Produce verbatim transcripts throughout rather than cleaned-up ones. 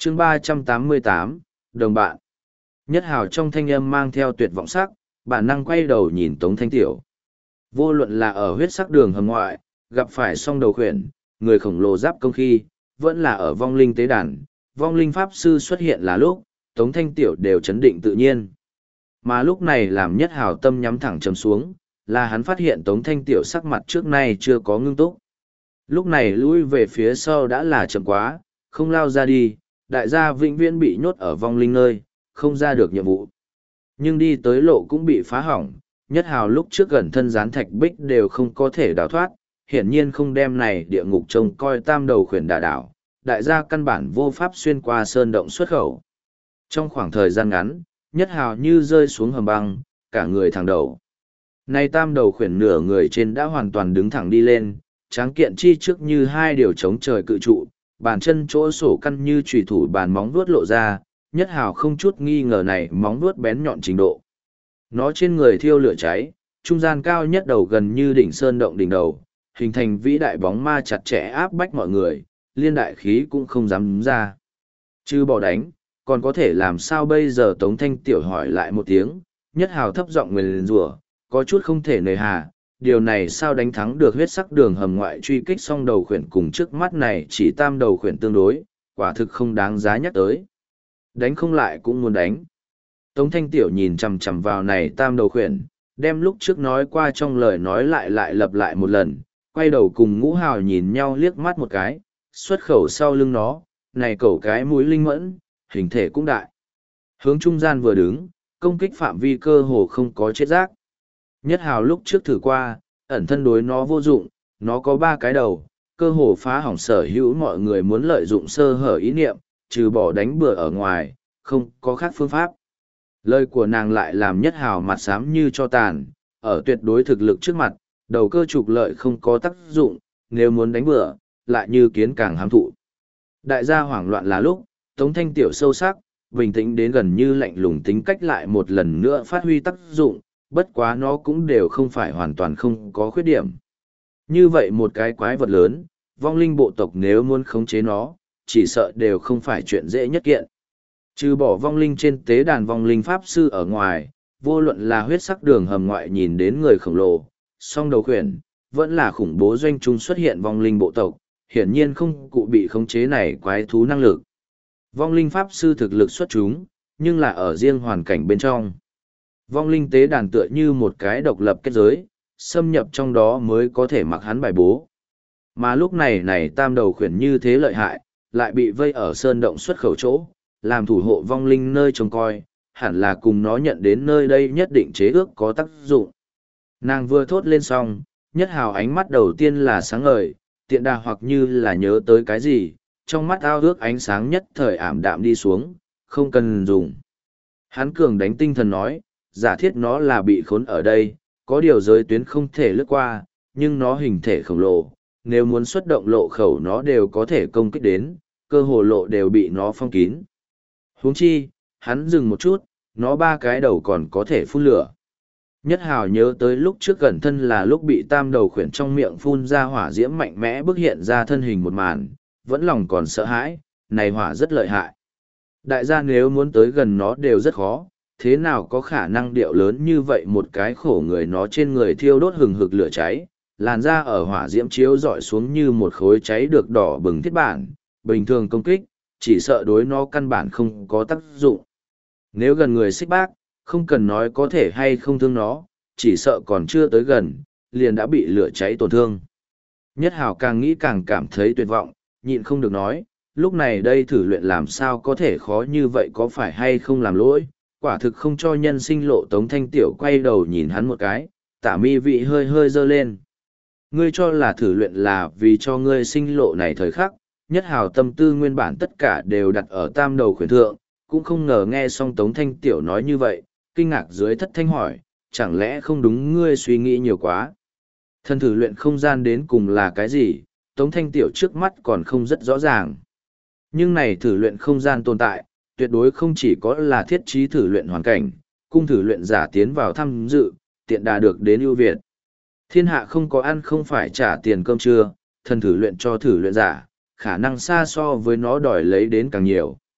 chương ba trăm tám mươi tám, đồng bạn. Nhất Hào trong thanh âm mang theo tuyệt vọng sắc, bản năng quay đầu nhìn Tống Thanh Tiểu. Vô luận là ở huyết sắc đường hầm ngoại, gặp phải song đầu khuyển, người khổng lồ giáp công khi, vẫn là ở vong linh tế đàn, vong linh pháp sư xuất hiện là lúc, Tống Thanh Tiểu đều chấn định tự nhiên. Mà lúc này làm Nhất Hào tâm nhắm thẳng chầm xuống, là hắn phát hiện Tống Thanh Tiểu sắc mặt trước nay chưa có ngưng túc. Lúc này lui về phía sau đã là chậm quá, không lao ra đi, đại gia vĩnh viễn bị nhốt ở vong linh nơi, không ra được nhiệm vụ. Nhưng đi tới lộ cũng bị phá hỏng, Nhất Hào lúc trước gần thân gián thạch bích đều không có thể đào thoát, hiển nhiên không đem này địa ngục trông coi tam đầu khuyển đả đảo, đại gia căn bản vô pháp xuyên qua sơn động xuất khẩu. Trong khoảng thời gian ngắn, Nhất Hào như rơi xuống hầm băng, cả người thẳng đầu. Nay tam đầu khuyển nửa người trên đã hoàn toàn đứng thẳng đi lên, tráng kiện chi trước như hai điều chống trời cự trụ, bàn chân chỗ sổ căn như trùy thủ bàn móng vuốt lộ ra, Nhất Hào không chút nghi ngờ này móng vuốt bén nhọn trình độ. Nó trên người thiêu lửa cháy, trung gian cao nhất đầu gần như đỉnh sơn động đỉnh đầu, hình thành vĩ đại bóng ma chặt chẽ áp bách mọi người, liên đại khí cũng không dám ra. Chứ bỏ đánh, còn có thể làm sao bây giờ? Tống Thanh Tiểu hỏi lại một tiếng, Nhất Hào thấp giọng nguyền rủa, có chút không thể nề hà, điều này sao đánh thắng được huyết sắc đường hầm ngoại truy kích song đầu khuyển cùng trước mắt này chỉ tam đầu khuyển tương đối, quả thực không đáng giá nhắc tới. Đánh không lại cũng muốn đánh. Tống Thanh Tiểu nhìn chằm chằm vào này tam đầu khuyển, đem lúc trước nói qua trong lời nói lại lại lặp lại một lần, quay đầu cùng Ngũ Hào nhìn nhau liếc mắt một cái, xuất khẩu sau lưng nó, này cẩu cái mũi linh mẫn, hình thể cũng đại. Hướng trung gian vừa đứng, công kích phạm vi cơ hồ không có chết rác. Nhất Hào lúc trước thử qua, ẩn thân đối nó vô dụng, nó có ba cái đầu, cơ hồ phá hỏng sở hữu mọi người muốn lợi dụng sơ hở ý niệm, trừ bỏ đánh bừa ở ngoài, không có khác phương pháp. Lời của nàng lại làm Nhất Hào mặt xám như cho tàn, ở tuyệt đối thực lực trước mặt, đầu cơ trục lợi không có tác dụng, nếu muốn đánh bừa, lại như kiến càng hám thụ. Đại gia hoảng loạn là lúc, Tống Thanh Tiểu sâu sắc, bình tĩnh đến gần như lạnh lùng tính cách lại một lần nữa phát huy tác dụng, bất quá nó cũng đều không phải hoàn toàn không có khuyết điểm. Như vậy một cái quái vật lớn, vong linh bộ tộc nếu muốn khống chế nó, chỉ sợ đều không phải chuyện dễ nhất kiện. Trừ bỏ vong linh trên tế đàn vong linh pháp sư ở ngoài, vô luận là huyết sắc đường hầm ngoại nhìn đến người khổng lồ, song đầu khuyển, vẫn là khủng bố doanh trung xuất hiện vong linh bộ tộc, hiển nhiên không cụ bị khống chế này quái thú năng lực. Vong linh pháp sư thực lực xuất chúng, nhưng là ở riêng hoàn cảnh bên trong. Vong linh tế đàn tựa như một cái độc lập kết giới, xâm nhập trong đó mới có thể mặc hắn bài bố. Mà lúc này này tam đầu khuyển như thế lợi hại, lại bị vây ở sơn động xuất khẩu chỗ, làm thủ hộ vong linh nơi trông coi, hẳn là cùng nó nhận đến nơi đây nhất định chế ước có tác dụng. Nàng vừa thốt lên xong, Nhất Hào ánh mắt đầu tiên là sáng ngời, tiện đà hoặc như là nhớ tới cái gì, trong mắt ao ước ánh sáng nhất thời ảm đạm đi xuống, không cần dùng. Hắn cường đánh tinh thần nói, giả thiết nó là bị khốn ở đây, có điều giới tuyến không thể lướt qua, nhưng nó hình thể khổng lồ, nếu muốn xuất động lộ khẩu nó đều có thể công kích đến, cơ hồ lộ đều bị nó phong kín. Huống chi, hắn dừng một chút, nó ba cái đầu còn có thể phun lửa. Nhất Hào nhớ tới lúc trước gần thân là lúc bị tam đầu khuyển trong miệng phun ra hỏa diễm mạnh mẽ bức hiện ra thân hình một màn, vẫn lòng còn sợ hãi, này hỏa rất lợi hại. Đại gia nếu muốn tới gần nó đều rất khó, thế nào có khả năng điệu lớn như vậy một cái khổ người nó trên người thiêu đốt hừng hực lửa cháy, làn da ở hỏa diễm chiếu dọi xuống như một khối cháy được đỏ bừng thiết bản, bình thường công kích, chỉ sợ đối nó căn bản không có tác dụng. Nếu gần người xích bác, không cần nói có thể hay không thương nó, chỉ sợ còn chưa tới gần, liền đã bị lửa cháy tổn thương. Nhất Hào càng nghĩ càng cảm thấy tuyệt vọng, nhịn không được nói, lúc này đây thử luyện làm sao có thể khó như vậy, có phải hay không làm lỗi, quả thực không cho nhân sinh lộ. Tống Thanh Tiểu quay đầu nhìn hắn một cái, tả mi vị hơi hơi dơ lên. Ngươi cho là thử luyện là vì cho ngươi sinh lộ này thời khắc, Nhất Hào tâm tư nguyên bản tất cả đều đặt ở tam đầu khuyển thượng, cũng không ngờ nghe xong Tống Thanh Tiểu nói như vậy, kinh ngạc dưới thất thanh hỏi, chẳng lẽ không đúng ngươi suy nghĩ nhiều quá. Thân thử luyện không gian đến cùng là cái gì, Tống Thanh Tiểu trước mắt còn không rất rõ ràng. Nhưng này thử luyện không gian tồn tại, tuyệt đối không chỉ có là thiết trí thử luyện hoàn cảnh, cung thử luyện giả tiến vào tham dự, tiện đà được đến ưu việt. Thiên hạ không có ăn không phải trả tiền cơm trưa, thần thử luyện cho thử luyện giả, khả năng xa so với nó đòi lấy đến càng nhiều.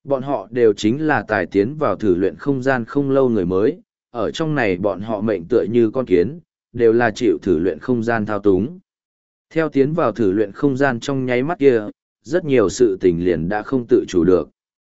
Bọn họ đều chính là tài tiến vào thử luyện không gian không lâu người mới, ở trong này bọn họ mệnh tựa như con kiến, đều là chịu thử luyện không gian thao túng. Theo tiến vào thử luyện không gian trong nháy mắt kia, rất nhiều sự tình liền đã không tự chủ được.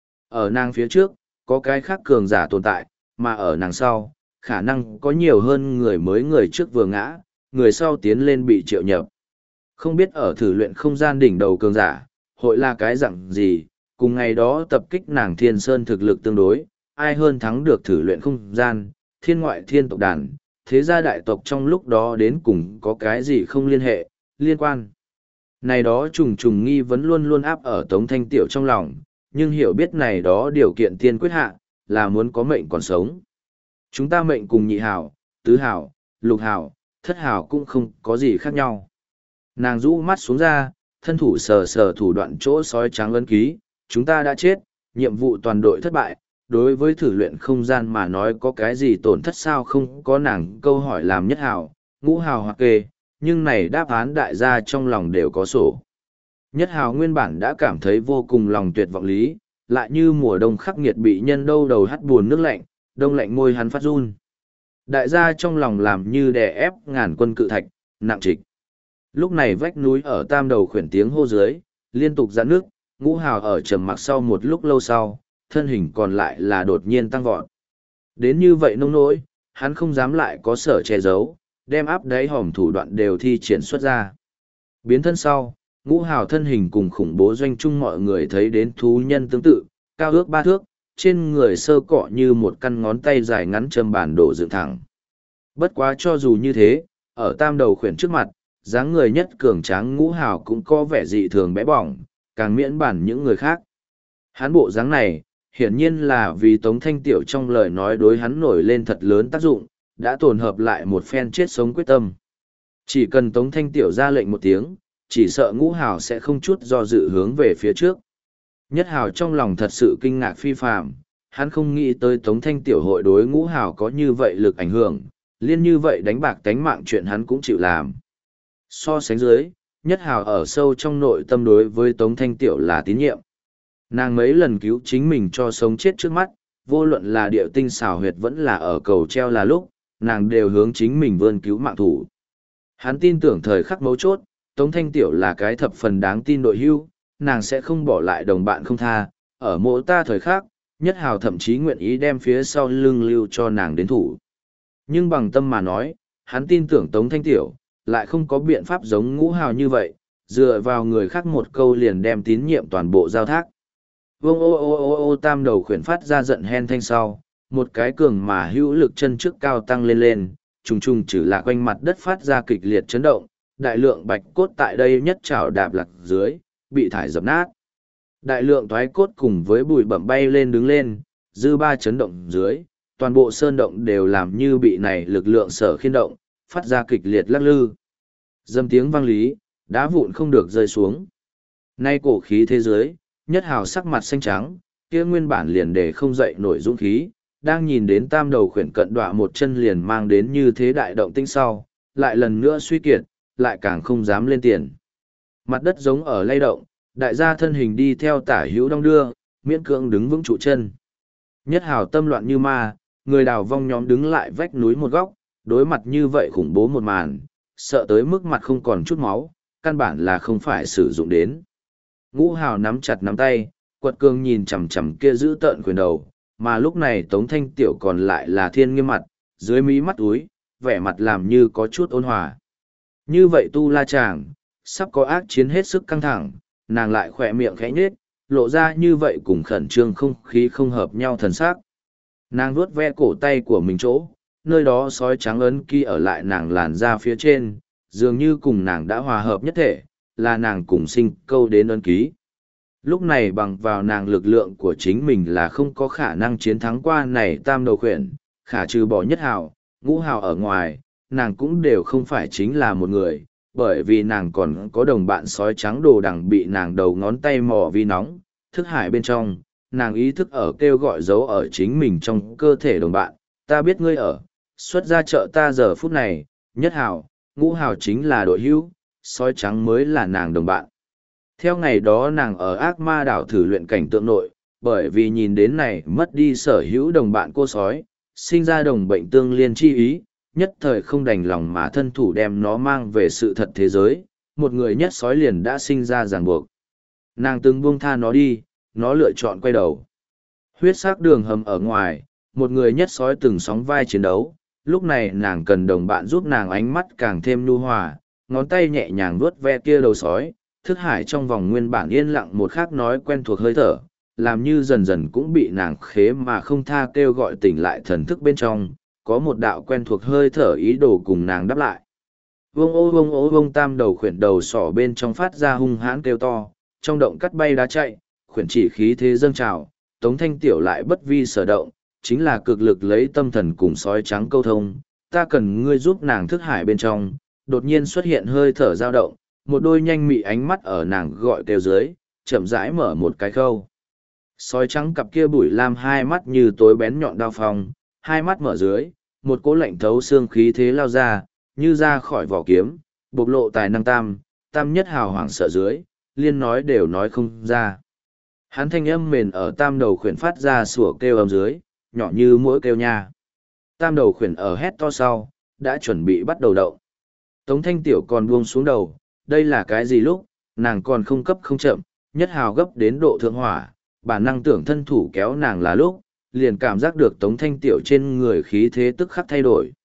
Ở nàng phía trước, có cái khác cường giả tồn tại, mà ở nàng sau, khả năng có nhiều hơn người mới người trước vừa ngã, người sau tiến lên bị triệu nhập. Không biết ở thử luyện không gian đỉnh đầu cường giả, hội là cái dạng gì, cùng ngày đó tập kích nàng thiên sơn thực lực tương đối, ai hơn thắng được thử luyện không gian, thiên ngoại thiên tộc đàn, thế gia đại tộc trong lúc đó đến cùng có cái gì không liên hệ, liên quan. Này đó trùng trùng nghi vấn luôn luôn áp ở Tống Thanh Tiểu trong lòng, nhưng hiểu biết này đó điều kiện tiên quyết hạ, là muốn có mệnh còn sống. Chúng ta mệnh cùng nhị hảo, tứ hảo, lục hảo, thất hảo cũng không có gì khác nhau. Nàng rũ mắt xuống ra, thân thủ sờ sờ thủ đoạn chỗ sói trắng ấn ký, chúng ta đã chết, nhiệm vụ toàn đội thất bại, đối với thử luyện không gian mà nói có cái gì tổn thất sao không có nàng câu hỏi làm nhất hảo, ngũ hảo hoặc kê, nhưng này đáp án đại gia trong lòng đều có sổ. Nhất hảo nguyên bản đã cảm thấy vô cùng lòng tuyệt vọng lý, lại như mùa đông khắc nghiệt bị nhân đâu đầu hắt buồn nước lạnh, đông lạnh môi hắn phát run. Đại gia trong lòng làm như đè ép ngàn quân cự thạch, nặng trịch. Lúc này vách núi ở tam đầu khuyển tiếng hô dưới, liên tục giãn nước, ngũ hào ở trầm mặc sau một lúc lâu sau, thân hình còn lại là đột nhiên tăng vọt. Đến như vậy nông nỗi, hắn không dám lại có sở che giấu, đem áp đáy hòm thủ đoạn đều thi triển xuất ra. Biến thân sau, ngũ hào thân hình cùng khủng bố doanh trung mọi người thấy đến thú nhân tương tự, cao ước ba thước, trên người sơ cọ như một căn ngón tay dài ngắn châm bản đổ dựng thẳng. Bất quá cho dù như thế, ở tam đầu khuyển trước mặt, dáng người nhất cường tráng ngũ hào cũng có vẻ dị thường bé bỏng, càng miễn bản những người khác. Hắn bộ dáng này, hiển nhiên là vì Tống Thanh Tiểu trong lời nói đối hắn nổi lên thật lớn tác dụng, đã tồn hợp lại một phen chết sống quyết tâm. Chỉ cần Tống Thanh Tiểu ra lệnh một tiếng, chỉ sợ ngũ hào sẽ không chút do dự hướng về phía trước. Nhất hào trong lòng thật sự kinh ngạc phi phàm, hắn không nghĩ tới Tống Thanh Tiểu hội đối ngũ hào có như vậy lực ảnh hưởng, liên như vậy đánh bạc tánh mạng chuyện hắn cũng chịu làm. So sánh dưới, nhất hào ở sâu trong nội tâm đối với Tống Thanh Tiểu là tín nhiệm. Nàng mấy lần cứu chính mình cho sống chết trước mắt, vô luận là điệu tinh xảo huyệt vẫn là ở cầu treo là lúc, nàng đều hướng chính mình vươn cứu mạng thủ. Hắn tin tưởng thời khắc mấu chốt, Tống Thanh Tiểu là cái thập phần đáng tin đội hưu, nàng sẽ không bỏ lại đồng bạn không tha, ở mỗi ta thời khắc, nhất hào thậm chí nguyện ý đem phía sau lưng lưu cho nàng đến thủ. Nhưng bằng tâm mà nói, hắn tin tưởng Tống Thanh Tiểu, lại không có biện pháp giống ngũ hào như vậy, dựa vào người khác một câu liền đem tín nhiệm toàn bộ giao thác. Vương ô ô ô ô tam đầu khuyển phát ra giận hen thanh sau, một cái cường mà hữu lực chân trước cao tăng lên lên, trùng trùng trừ lạc quanh mặt đất phát ra kịch liệt chấn động, đại lượng bạch cốt tại đây nhất trảo đạp lạc dưới, bị thải dập nát. Đại lượng toái cốt cùng với bụi bẩm bay lên đứng lên, dư ba chấn động dưới, toàn bộ sơn động đều làm như bị này lực lượng sở khiên động, phát ra kịch liệt lắc lư. Dâm tiếng vang lý, đá vụn không được rơi xuống. Nay cổ khí thế giới, nhất hào sắc mặt xanh trắng, kia nguyên bản liền để không dậy nổi dũng khí, đang nhìn đến tam đầu khuyển cận đọa một chân liền mang đến như thế đại động tinh sau, lại lần nữa suy kiệt, lại càng không dám lên tiền. Mặt đất giống ở lay động, đại gia thân hình đi theo tả hữu đong đưa, miễn cưỡng đứng vững trụ chân. Nhất hào tâm loạn như ma, người đào vong nhóm đứng lại vách núi một góc, đối mặt như vậy khủng bố một màn, sợ tới mức mặt không còn chút máu, căn bản là không phải sử dụng đến. Ngũ hào nắm chặt nắm tay, quật cường nhìn chằm chằm kia giữ tợn quyền đầu, mà lúc này Tống Thanh Tiểu còn lại là thiên nghiêm mặt, dưới mí mắt úi, vẻ mặt làm như có chút ôn hòa. Như vậy tu la chàng, sắp có ác chiến hết sức căng thẳng, nàng lại khỏe miệng khẽ nhếch, lộ ra như vậy cùng khẩn trương không khí không hợp nhau thần sắc. Nàng vuốt ve cổ tay của mình chỗ, nơi đó sói trắng ấn ký ở lại nàng làn da phía trên, dường như cùng nàng đã hòa hợp nhất thể, là nàng cùng sinh câu đến ấn ký. Lúc này bằng vào nàng lực lượng của chính mình là không có khả năng chiến thắng qua này tam đầu khuyển, khả trừ bỏ nhất hào, ngũ hào ở ngoài, nàng cũng đều không phải chính là một người, bởi vì nàng còn có đồng bạn sói trắng đồ đằng bị nàng đầu ngón tay mò vi nóng, thức hải bên trong, nàng ý thức ở kêu gọi dấu ở chính mình trong cơ thể đồng bạn, ta biết ngươi ở, xuất ra chợ ta giờ phút này, nhất hào, ngũ hào chính là đội hữu, sói trắng mới là nàng đồng bạn. Theo ngày đó nàng ở ác ma đảo thử luyện cảnh tượng nội, bởi vì nhìn đến này mất đi sở hữu đồng bạn cô sói, sinh ra đồng bệnh tương liên chi ý, nhất thời không đành lòng mà thân thủ đem nó mang về sự thật thế giới, một người nhất sói liền đã sinh ra ràng buộc. Nàng từng buông tha nó đi, nó lựa chọn quay đầu. Huyết sắc đường hầm ở ngoài, một người nhất sói từng sóng vai chiến đấu, lúc này nàng cần đồng bạn giúp nàng, ánh mắt càng thêm nhu hòa, ngón tay nhẹ nhàng vuốt ve kia đầu sói, thức hải trong vòng nguyên bản yên lặng một khắc nói quen thuộc hơi thở, làm như dần dần cũng bị nàng khế mà không tha kêu gọi tỉnh lại thần thức bên trong, có một đạo quen thuộc hơi thở ý đồ cùng nàng đáp lại. Vông ô vông ô vông tam đầu khuyển đầu sỏ bên trong phát ra hung hãn kêu to, trong động cắt bay đá chạy, khuyển chỉ khí thế dâng trào, Tống Thanh Tiểu lại bất vi sở động, chính là cực lực lấy tâm thần cùng sói trắng câu thông, ta cần ngươi giúp nàng thức hải bên trong, đột nhiên xuất hiện hơi thở dao động, một đôi nhanh mị ánh mắt ở nàng gọi kêu dưới, chậm rãi mở một cái khâu. Sói trắng cặp kia bụi lam hai mắt như tối bén nhọn đao phong, hai mắt mở dưới, một cỗ lạnh thấu xương khí thế lao ra, như ra khỏi vỏ kiếm, bộc lộ tài năng tam, tam nhất hào hoảng sợ dưới, liên nói đều nói không ra. Hắn thanh âm mền ở tam đầu khuyển phát ra sủa kêu ầm dưới, nhỏ như mỗi kêu nha. Tam đầu khuyển ở hét to sau, đã chuẩn bị bắt đầu động. Tống Thanh Tiểu còn buông xuống đầu, đây là cái gì lúc, nàng còn không cấp không chậm, nhất hào gấp đến độ thượng hỏa, bản năng tưởng thân thủ kéo nàng là lúc, liền cảm giác được Tống Thanh Tiểu trên người khí thế tức khắc thay đổi.